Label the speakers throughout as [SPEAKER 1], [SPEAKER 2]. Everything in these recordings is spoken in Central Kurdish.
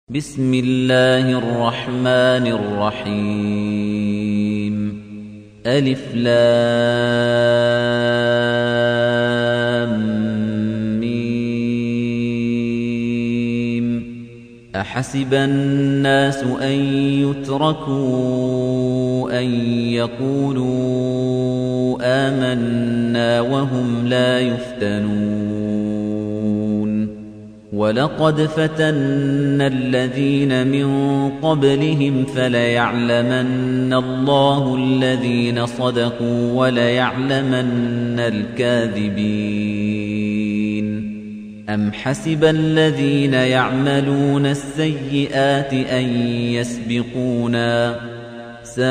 [SPEAKER 1] بسم الله الرحمن الرحيم ألف لام ميم أحسب الناس أن يتركوا أن يقولوا آمنا وهم لا يفتنون وَلَقَدْ فَتَنَّا الَّذِينَ مِن قَبْلِهِمْ فَلَيَعْلَمَنَّ اللَّهُ الَّذِينَ صَدَقُوا وَلَيَعْلَمَنَّ الْكَاذِبِينَ أَمْ حَسِبَ الَّذِينَ يَعْمَلُونَ السَّيِّئَاتِ أَن يَسْبِقُونَا سَاءَ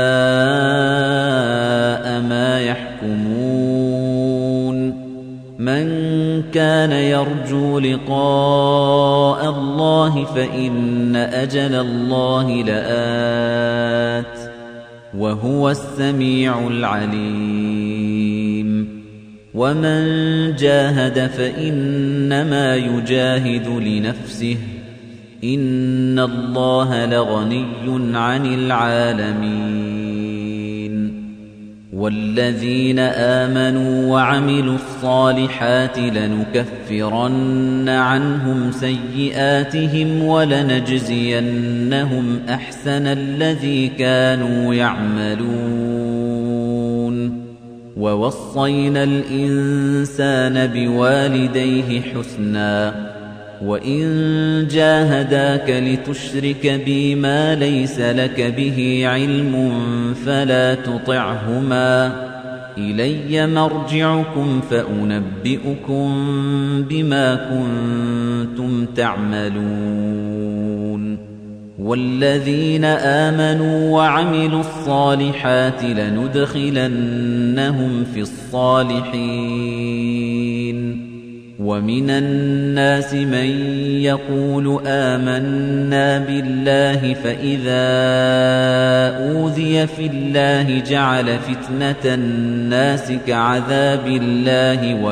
[SPEAKER 1] مَا يَحْكُمُونَ مَنْ كَانَ يَرْجُو لِقَاءَ اللَّهِ فَإِنَّ أَجَلَ اللَّهِ لَآتٍ وَهُوَ السَّمِيعُ الْعَلِيمُ وَمَنْ جَاهَدَ فَإِنَّمَا يُجَاهِدُ لِنَفْسِهِ إِنَّ اللَّهَ لَغَنِيٌّ عَنِ الْعَالَمِينَ وَالَّذِينَ آمَنُوا وَعَمِلُوا الصَّالِحَاتِ لَنُكَفِّرَنَّ عَنْهُمْ سَيِّئَاتِهِمْ وَلَنَجْزِيَنَّهُمْ أَحْسَنَ الَّذِي كَانُوا يَعْمَلُونَ وَوَصَّيْنَا الْإِنسَانَ بِوَالِدَيْهِ حُسْنًا وَإِن جَاهَدَاكَ لِتُشْرِكَ بِي مَا لَيْسَ لَكَ بِهِ عِلْمٌ فَلَا تُطِعْهُمَا إِلَيَّ مَرْجِعُكُمْ فَأُنَبِّئُكُم بِمَا كُنتُمْ تَعْمَلُونَ وَالَّذِينَ آمَنُوا وَعَمِلُوا الصَّالِحَاتِ لَنُدْخِلَنَّهُمْ فِي الصَّالِحِينَ وَمِنَ النَّاسِ مَن يَقُولُ آمَنَّا بِاللَّهِ فَإِذَا أُوذِيَ فِي اللَّهِ جَعَلَ فِتْنَةَ النَّاسِ كَعَذَابِ اللَّهِ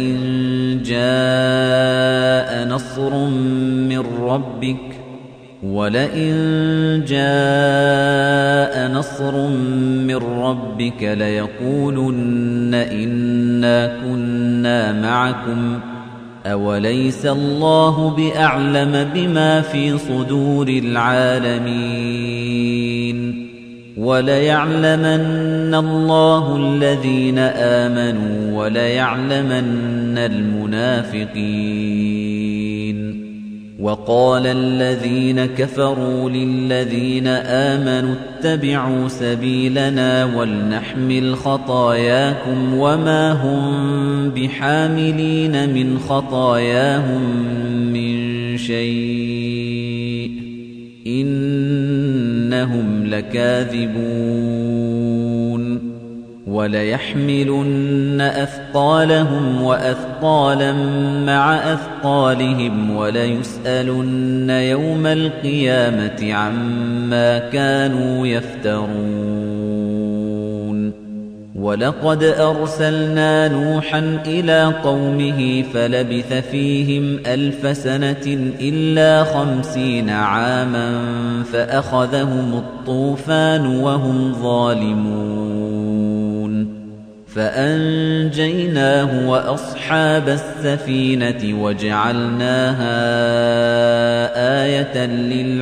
[SPEAKER 1] وَلَئِن جَاءَ نَصْرٌ مِّن رَّبِّكَ لَيَقُولُنَّ إِنَّا كُنَّا مَعَكُمْ أَوَلَيْسَ اللَّهُ بِأَعْلَمَ بِمَا فِي صُدُورِ الْعَالَمِينَ وَلَيَعْلَمَنَّ اللَّهُ الَّذِينَ آمَنُوا وَلَيَعْلَمَنَّ الْمُنَافِقِينَ وَقَالَ الَّذِينَ كَفَرُوا لِلَّذِينَ آمَنُوا اتَّبِعُوا سَبِيلَنَا وَلْنَحْمِلْ خَطَايَاكُمْ وَمَا هُمْ بِحَامِلِينَ مِنْ خَطَايَاهُمْ مِنْ شَيْءٍ إِنَّهُمْ لَكَاذِبُونَ وَلَيَحْمِلُنَّ أَثْقَالَهُمْ وَأَثْقَالًا مَّعَ أَثْقَالِهِمْ وَلَيُسْأَلُنَّ يَوْمَ الْقِيَامَةِ عَمَّا كَانُوا يَفْتَرُونَ وَلَقَدْ أَرْسَلْنَا نُوحًا إِلَىٰ قَوْمِهِ فَلَبِثَ فِيهِمْ 1000 سَنَةٍ إِلَّا 50 عَامًا فَأَخَذَهُمُ الطُّوفَانُ وَهُمْ ظَالِمُونَ فَأَنجَيْنَاهُ وَأَصْحَابَ السَّفِينَةِ وَجَعَلْنَاهَا آيَةً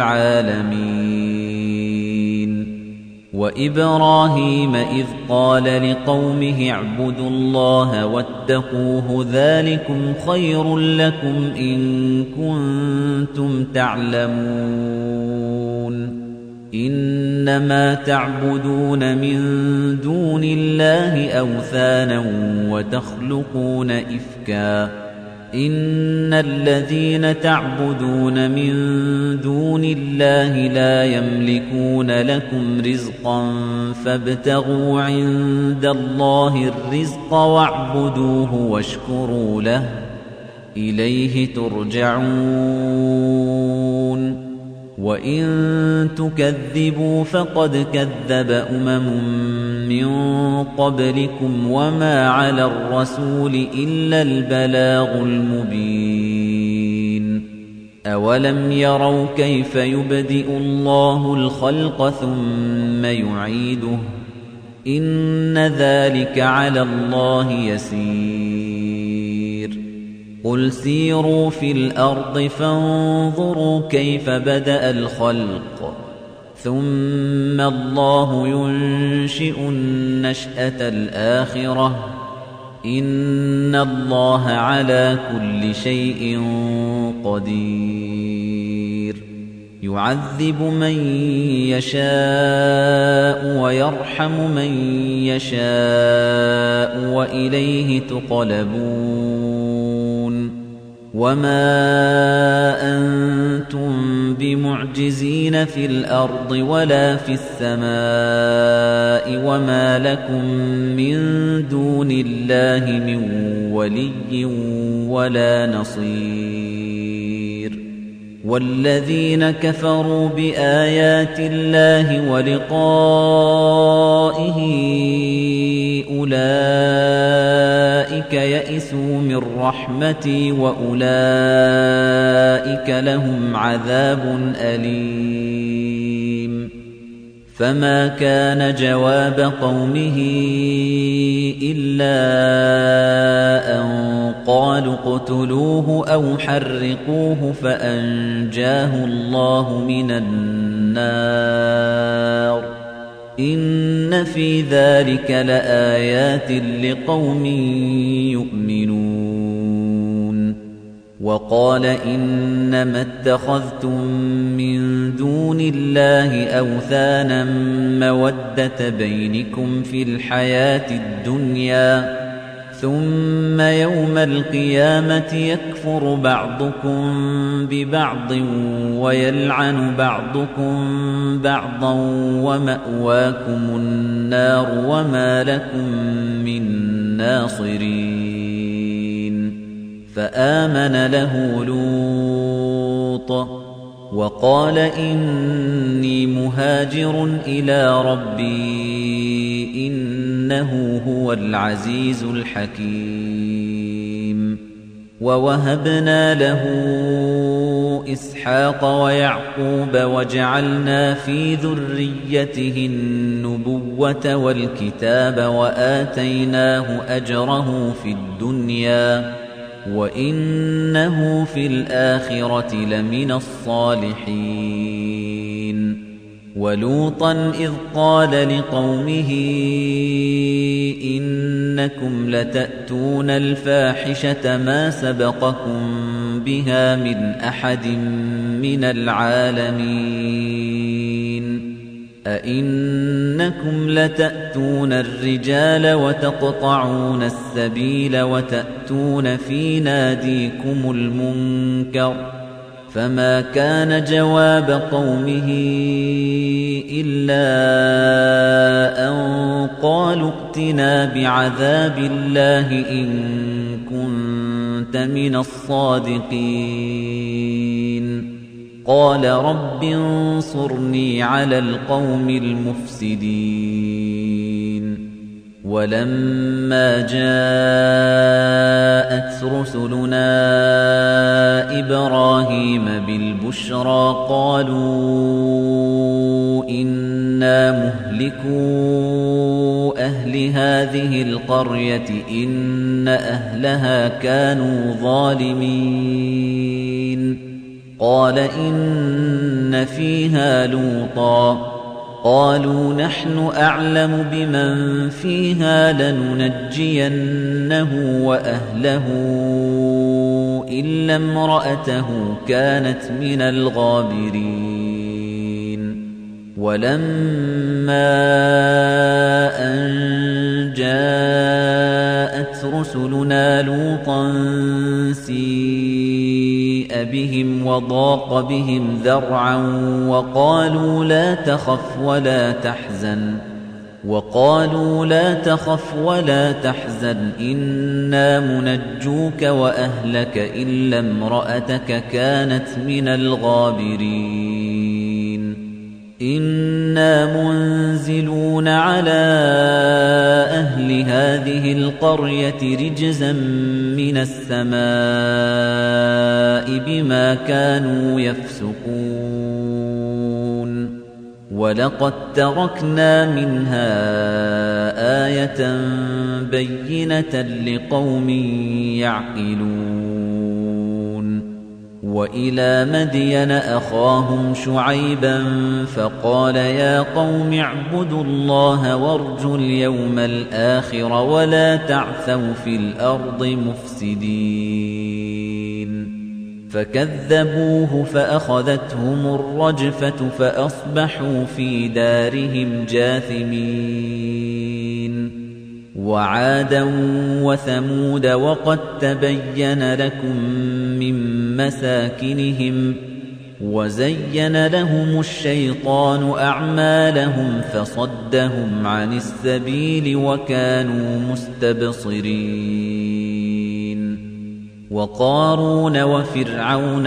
[SPEAKER 1] لِّلْعَالَمِينَ وَإِبْرَاهِيمَ إِذْ قَالَ لِقَوْمِهِ اعْبُدُوا اللَّهَ وَاتَّقُوهُ ذَٰلِكُمْ خَيْرٌ لَّكُمْ إِن كُنتُمْ تَعْلَمُونَ إِنَّمَا تَعْبُدُونَ مِن دُونِ اللَّهِ أَوْثَانًا وَتَخْلُقُونَ إِفْكًا إِنَّ الَّذِينَ تَعْبُدُونَ مِن دُونِ اللَّهِ لَا يَمْلِكُونَ لَكُمْ رِزْقًا فَابْتَغُوا عِندَ اللَّهِ الرِّزْقَ وَاعْبُدُوهُ وَاشْكُرُوا لَهُ إِلَيْهِ تُرْجَعُونَ وَإِن تُكَذِّبُوا فَقَدْ كَذَّبَ مِن قَبْلِكُمْ وَمَا عَلَى الرَّسُولِ إِلَّا الْبَلَاغُ الْمُبِينُ أَوَلَمْ يَرَوْا كَيْفَ يُبْدِئُ اللَّهُ الْخَلْقَ ثُمَّ يُعِيدُهُ إِنَّ ذَلِكَ عَلَى اللَّهِ يَسِيرٌ قُلْ سِيرُوا فِي الْأَرْضِ فَانظُرُوا كَيْفَ بَدَأَ الْخَلْقَ ثُمَّ اللَّهُ يُنشِئُ النَّشْأَةَ الْآخِرَةَ إِنَّ اللَّهَ عَلَى كُلِّ شَيْءٍ قَدِيرٌ يُعَذِّبُ مَن يَشَاءُ وَيَرْحَمُ مَن يَشَاءُ وَإِلَيْهِ تُقْلَبُونَ وَمَا أَنتُم بِمُعْجِزِينَ فِي الْأَرْضِ وَلَا فِي السَّمَاءِ وَمَا لَكُم مِّن دُونِ اللَّهِ مِن وَلِيٍّ وَلَا نَصِيرٍ وَالَّذِينَ كَفَرُوا بِآيَاتِ اللَّهِ وَلِقَائِهِ أُولَئِكَ يَئِسُوا مِن رَّحْمَتِي وَأُولَئِكَ لَهُمْ عَذَابٌ أَلِيمٌ فَمَا كَانَ جَوَابَ قَوْمِهِ إِلَّا أَن قَالُوا اقْتُلُوهُ أَوْ حَرِّقُوهُ فَأَنجَاهُ اللَّهُ مِنَ النَّارِ إِنَّ فِي ذَلِكَ لَآيَاتٍ لِقَوْمٍ يُؤْمِنُونَ وَقَالَ إِنَّمَا اتَّخَذْتُم مِّن دُونِ اللَّهِ أَوْثَانًا مَّوَدَّةَ بَيْنِكُمْ فِي الْحَيَاةِ الدُّنْيَا ثُمَّ يَوْمَ الْقِيَامَةِ يَكْفُرُ بَعْضُكُم بِبَعْضٍ وَيَلْعَنُ بَعْضُكُم بَعْضًا وَمَأْوَاكُمُ النَّارُ وَمَا لَكُم مِّن نَّاصِرِينَ فَآمَنَ لَهُ لُوطٌ وَقَالَ إِنِّي مُهَاجِرٌ إِلَىٰ رَبِّي إِنَّهُ هُوَ الْعَزِيزُ الْحَكِيمُ وَوَهَبْنَا لَهُ إِسْحَاقَ وَيَعْقُوبَ وَجَعَلْنَا فِي ذُرِّيَّتِهِ النُّبُوَّةَ وَالْكِتَابَ وَآتَيْنَاهُ أَجْرَهُ فِي الدُّنْيَا وَإِنَّهُ فِي الْآخِرَةِ لَمِنَ الصَّالِحِينَ وَلُوطًا إِذْ قَالَ لِقَوْمِهِ إِنَّكُمْ لَتَأْتُونَ الْفَاحِشَةَ مَا سَبَقَكُم بِهَا مِنْ أَحَدٍ مِّنَ الْعَالَمِينَ أَئِنَّكُمْ لَتَأْتُونَ الرِّجَالَ وَتَقْطَعُونَ السَّبِيلَ وَتَأْتُونَ فِي نَادِيكُمُ الْمُنكَرَ فَمَا كَانَ جَوَابَ قَوْمِهِ إِلَّا أَن قَالُوا ائْتِنَا بِعَذَابِ اللَّهِ إِن كُنتَ مِنَ الصَّادِقِينَ قَالَ رَبِّ انصُرْنِي عَلَى الْقَوْمِ الْمُفْسِدِينَ وَلَمَّا جَاءَتْ رُسُلُنَا إِبْرَاهِيمَ بِالْبُشْرَىٰ قَالُوا إِنَّا مُهْلِكُو أَهْلِ هَٰذِهِ الْقَرْيَةِ إِنَّ أَهْلَهَا كَانُوا ظَالِمِينَ قَالَ إِنَّ فِيهَا لُوطًا قَالُوا نَحْنُ أَعْلَمُ بِمَن فِيهَا لَنُنَجِّيَنَّهُ وَأَهْلَهُ إِلَّا امْرَأَتَهُ كَانَتْ مِنَ الْغَابِرِينَ وَلَمَّا أَن جَاءَتْ رُسُلُنَا لُوطًا سِيءَ بِهِمْ وَضَاقَ بِهِمْ ذَرْعًا وَقَالُوا لَا تَخَفْ وَلَا تَحْزَنْ إِنَّا مُنَجُّوكَ وَأَهْلَكَ إِلَّا امْرَأَتَكَ كَانَتْ مِنَ الْغَابِرِينَ إِنَّا مُنزِلُونَ عَلَىٰ أَهْلِ هَٰذِهِ الْقَرْيَةِ رِجْزًا مِّنَ مِنَ السَّمَاءِ بِمَا كَانُوا يَفْسُقُونَ وَلَقَدْ تَرَكْنَا مِنْهَا آيَةً بَيِّنَةً لِقَوْمٍ يَعْقِلُونَ وَإِلَى مَدْيَنَ أَخَاهُمْ شُعَيْبًا فَقَالَ يَا قَوْمِ اعْبُدُوا اللَّهَ وَارْجُوا الْيَوْمَ الْآخِرَ وَلَا تَعْثَوْا فِي الْأَرْضِ مُفْسِدِينَ فَكَذَّبُوهُ فَأَخَذَتْهُمُ الرَّجْفَةُ فَأَصْبَحُوا فِي دَارِهِمْ جَاثِمِينَ وَعَادًا وَثَمُودَ وَقَدْ تَبَيَّنَ لَكُم مِّن مَّسَاكِنِهِمْ وَزَيَّنَ لَهُمُ الشَّيْطَانُ أَعْمَالَهُمْ فَصَدَّهُمْ عَنِ السَّبِيلِ وَكَانُوا مُسْتَبْصِرِينَ وَقَارُونَ وَفِرْعَوْنَ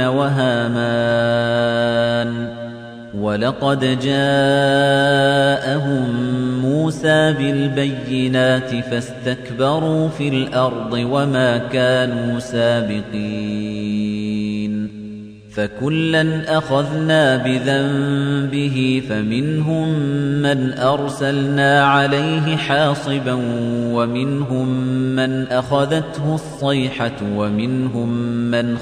[SPEAKER 1] وَهَامَانَ وَلَقَدْ جَاءَهُم مُوسَى بِالْبَيِّنَاتِ فَاسْتَكْبَرُوا فِي الْأَرْضِ وَمَا كَانُوا سَابِقِينَ فَكُلًّا أَخَذْنَا بِذَنبِهِ فَمِنْهُم مَّنْ أَرْسَلْنَا عَلَيْهِ حَاصِبًا وَمِنْهُم مَّنْ أَخَذَتْهُ الصَّيْحَةُ وَمِنْهُم مَّنْ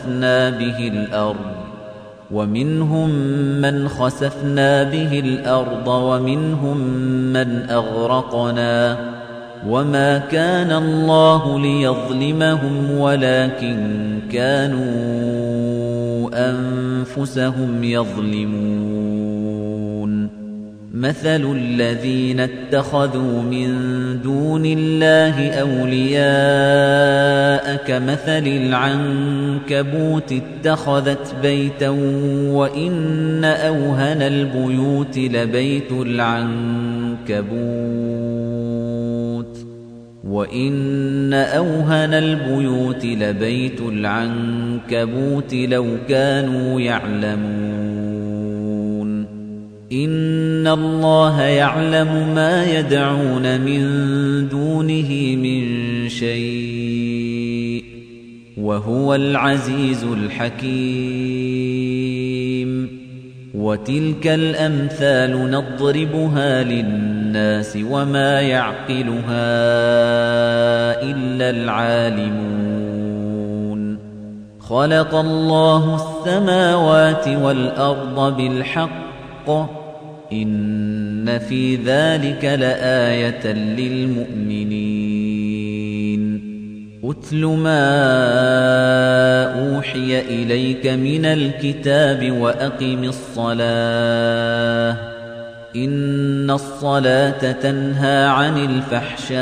[SPEAKER 1] خَسَفْنَا به الْأَرْضَ وَمِنْهُم مَّنْ أَغْرَقْنَا وَمَا كَانَ اللَّهُ لِيَظْلِمَهُمْ وَلَكِن كَانُوا أَنفُسَهُمْ يَظْلِمُونَ مَثَلُ الَّذِينَ اتَّخَذُوا مِن دُونِ اللَّهِ أَوْلِيَاءَ كَمَثَلِ الْعَنكَبُوتِ اتَّخَذَتْ بَيْتًا وَإِنَّ أَوْهَنَ الْبُيُوتِ لَبَيْتُ الْعَنكَبُوتِ لَوْ كَانُوا يَعْلَمُونَ إِنَّ اللَّهَ يَعْلَمُ مَا يَدْعُونَ مِن دُونِهِ مِن شَيْءٍ وَهُوَ الْعَزِيزُ الْحَكِيمُ وَتِلْكَ الْأَمْثَالُ نَضْرِبُهَا لِلنَّاسِ وَمَا يَعْقِلُهَا إِلَّا الْعَالِمُونَ خَلَقَ اللَّهُ السَّمَاوَاتِ وَالْأَرْضَ بِالْحَقِّ إِنَّ فِي ذَلِكَ لَآيَةً لِلْمُؤْمِنِينَ أُتْلُ مَا أُوحِيَ إِلَيْكَ مِنَ الْكِتَابِ وَأَقِمِ الصَّلَاةَ إِنَّ الصَّلَاةَ تَنْهَى عَنِ الْفَحْشَاءِ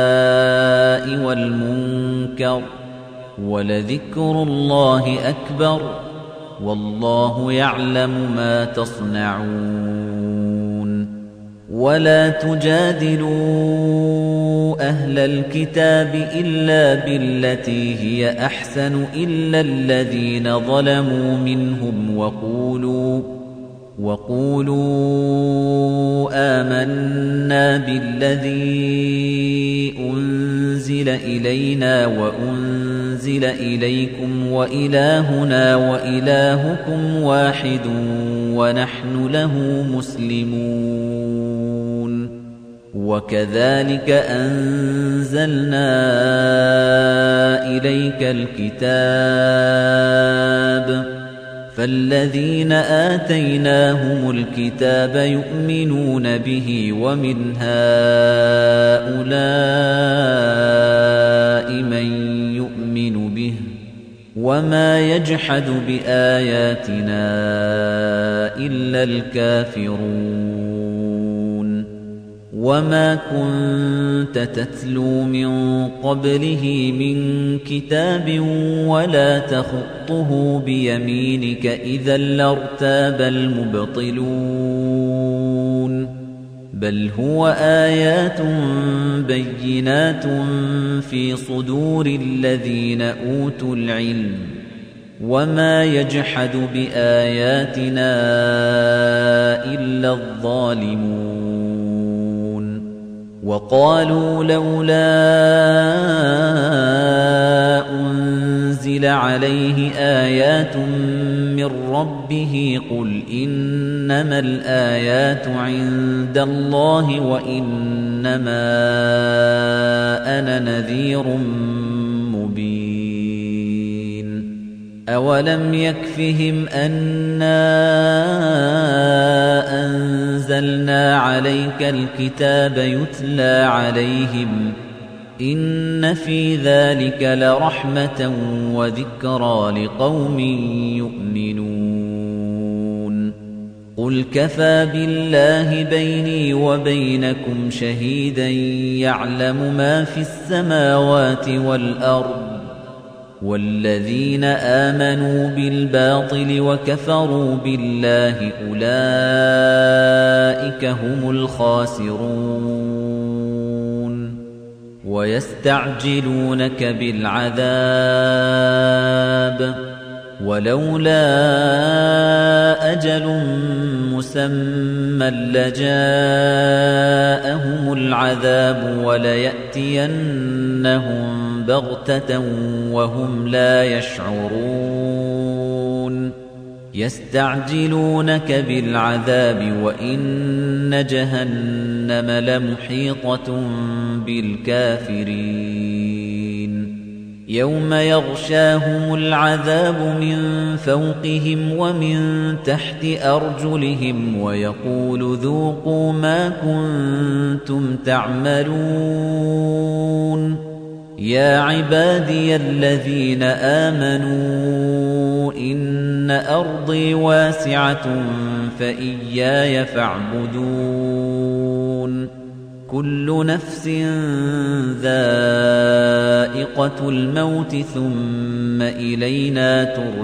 [SPEAKER 1] وَالْمُنكَرِ وَلَذِكْرُ اللَّهِ أَكْبَرُ وَاللَّهُ يَعْلَمُ مَا تَصْنَعُونَ وَلَا تُجَادِلُوا أَهْلَ الْكِتَابِ إِلَّا بِالَّتِي هِيَ أَحْسَنُ إِلَّا الَّذِينَ ظَلَمُوا مِنْهُمْ وَقُولُوا آمَنَّا بِالَّذِي أُنزِلَ إِلَيْنَا وَأُنزِلَ إِلَيْكُمْ وَإِلَٰهُنَا وَإِلَٰهُكُمْ وَاحِدٌ وَنَحْنُ لَهُ مُسْلِمُونَ وَكَذَلِكَ أَنزَلْنَا إِلَيْكَ الْكِتَابَ فَالَّذِينَ آتَيْنَاهُمُ الْكِتَابَ يُؤْمِنُونَ بِهِ وَمِنْ هَؤُلَاءِ مَن يُؤْمِنُ بِهِ وَمَا يَجْحَدُ بِآيَاتِنَا إِلَّا الْكَافِرُونَ وَمَا كُنتَ تَتْلُو مِن قَبْلِهِ مِن كِتَابٍ وَلَا تَخُطُّهُ بِيَمِينِكَ إِذًا لَّارْتَابَ الْمُبْطِلُونَ بَلْ هُوَ آيَاتٌ بَيِّنَاتٌ فِي صُدُورِ الَّذِينَ أُوتُوا الْعِلْمَ وَمَا يَجْحَدُ بِآيَاتِنَا إِلَّا الظَّالِمُونَ وَقَالُوا لَوْلَا أُنْزِلَ عَلَيْهِ آيَاتٌ مِّن رَّبِّهِ قُلْ إِنَّمَا الْآيَاتُ عِندَ اللَّهِ وَإِنَّمَا أَنَا نَذِيرٌ مُّبِينٌ أَوَلَمْ يَكْفِهِمْ أَنَّا أَنزَلْنَا عَلَيْكَ الْكِتَابَ يُتْلَى عَلَيْهِمْ إِنَّ فِي ذَلِكَ لَرَحْمَةً وَذِكْرَى لِقَوْمٍ يُؤْمِنُونَ قُلْ كَفَى بِاللَّهِ بَيْنِي وَبَيْنَكُمْ شَهِيدًا يَعْلَمُ مَا فِي السَّمَاوَاتِ وَالْأَرْضِ وَالَّذِينَ آمَنُوا بِالْبَاطِلِ وَكَفَرُوا بِاللَّهِ أُولَئِكَ هُمُ الْخَاسِرُونَ وَيَسْتَعْجِلُونَكَ بِالْعَذَابِ وَلَوْلَا أَجَلٌ مُّسَمًّى لَّجَاءَهُمُ الْعَذَابُ وَلَيَأْتِيَنَّهُم بَغْتَةً وَهُمْ لَا يَشْعُرُونَ يَسْتَعْجِلُونَكَ بِالْعَذَابِ وَإِنَّ جَهَنَّمَ لَمُحِيطَةٌ بِالْكَافِرِينَ يَوْمَ يَغْشَاهُمُ الْعَذَابُ مِنْ فَوْقِهِمْ وَمِنْ تَحْتِ أَرْجُلِهِمْ وَيَقُولُ ذُوقُوا مَا كُنتُمْ تَعْمَلُونَ يَا عِبَادِيَ الَّذِينَ آمَنُوا إِنَّ أَرْضِي وَاسِعَةٌ فَإِيَّايَ فَاعْبُدُونِ كُلُّ نَفْسٍ ذَائِقَةُ الْمَوْتِ ثُمَّ إِلَيْنَا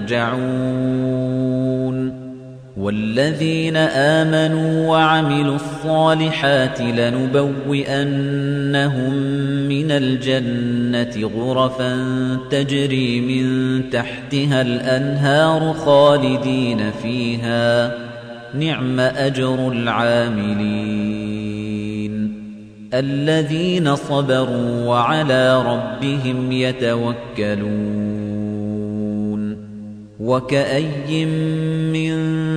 [SPEAKER 1] تُرْجَعُونَ وَالَّذِينَ آمَنُوا وَعَمِلُوا الصَّالِحَاتِ لَنُبَوِّئَنَّهُم مِّنَ الْجَنَّةِ غُرَفًا تَجْرِي مِن تَحْتِهَا الْأَنْهَارُ خَالِدِينَ فِيهَا نِعْمَ أَجْرُ الْعَامِلِينَ الَّذِينَ صَبَرُوا وَعَلَى رَبِّهِمْ يَتَوَكَّلُونَ وَكَأَيٍّن مِّن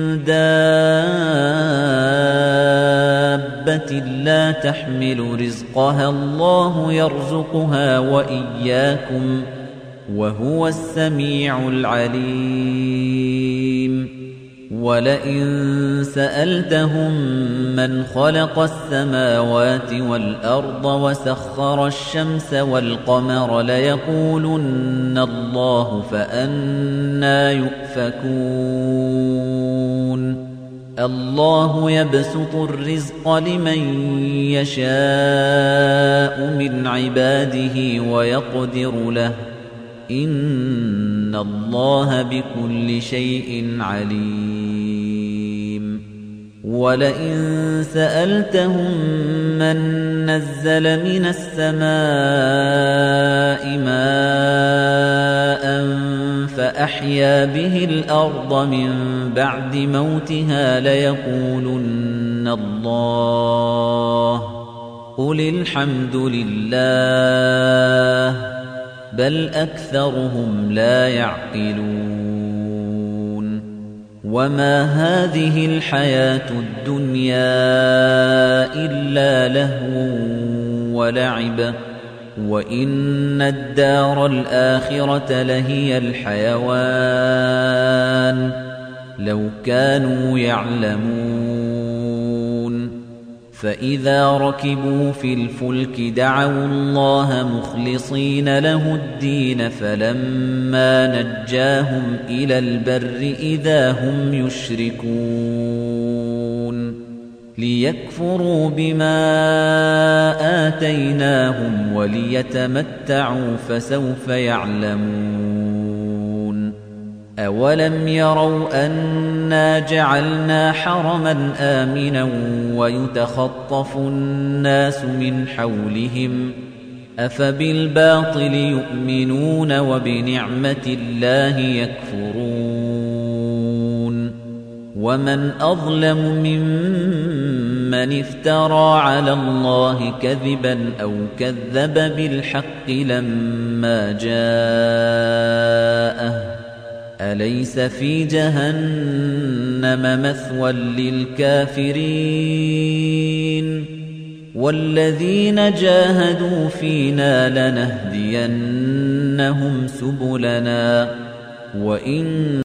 [SPEAKER 1] دَابَّةٍ لَّا تَحْمِلُ رِزْقَهَا اللَّهُ يَرْزُقُهَا وَإِيَّاكُمْ وَهُوَ السَّمِيعُ الْعَلِيمُ وَلَئِن سَأَلْتَهُم مَّنْ خَلَقَ السَّمَاوَاتِ وَالْأَرْضَ وَسَخَّرَ الشَّمْسَ وَالْقَمَرَ لَيَقُولُنَّ اللَّهُ فَأَنَّىٰ يُؤْفَكُونَ اللَّهُ يَبْسُطُ الرِّزْقَ لِمَن يَشَاءُ مِنْ عِبَادِهِ وَيَقْدِرُ لَهُ إِنَّ اللَّهَ بِكُلِّ شَيْءٍ عَلِيمٌ وَلَئِن سَأَلْتَهُم مَّن نَّزَّلَ مِنَ السَّمَاءِ مَاءً فَأَحْيَا بِهِ الْأَرْضَ مِن بَعْدِ مَوْتِهَا لَيَقُولُنَّ اللَّهُ قُلِ الْحَمْدُ لِلَّهِ بَلْ أَكْثَرُهُمْ لَا يَعْقِلُونَ وَمَا هَٰذِهِ الْحَيَاةُ الدُّنْيَا إِلَّا لَهْوٌ وَلَعِبٌ وَإِنَّ الدَّارَ الْآخِرَةَ لَهِيَ الْحَيَوَانُ لَوْ كَانُوا يَعْلَمُونَ فَإِذَا رَكِبُوا فِي الْفُلْكِ دَعَوُا اللَّهَ مُخْلِصِينَ لَهُ الدِّينَ فَلَمَّا نَجَّاهُمْ إِلَى الْبَرِّ إِذَا هُمْ يُشْرِكُونَ لِيَكْفُرُوا بِمَا آتَيْنَاهُمْ وَلِيَتَمَتَّعُوا فَسَوْفَ يَعْلَمُونَ أَوَلَمْ يَرَوْا أَنَّا جَعَلْنَا حَرَمًا آمِنًا وَيُتَخَطَّفُ النَّاسُ مِنْ حَوْلِهِمْ أَفَبِالْبَاطِلِ يُؤْمِنُونَ وَبِنِعْمَةِ اللَّهِ يَكْفُرُونَ ومن أظلم ممن افترى على الله كذبا أو كذب بالحق لما جاءه أليس في جهنم مثوى للكافرين والذين جاهدوا فينا لنهدينهم سبلنا وإن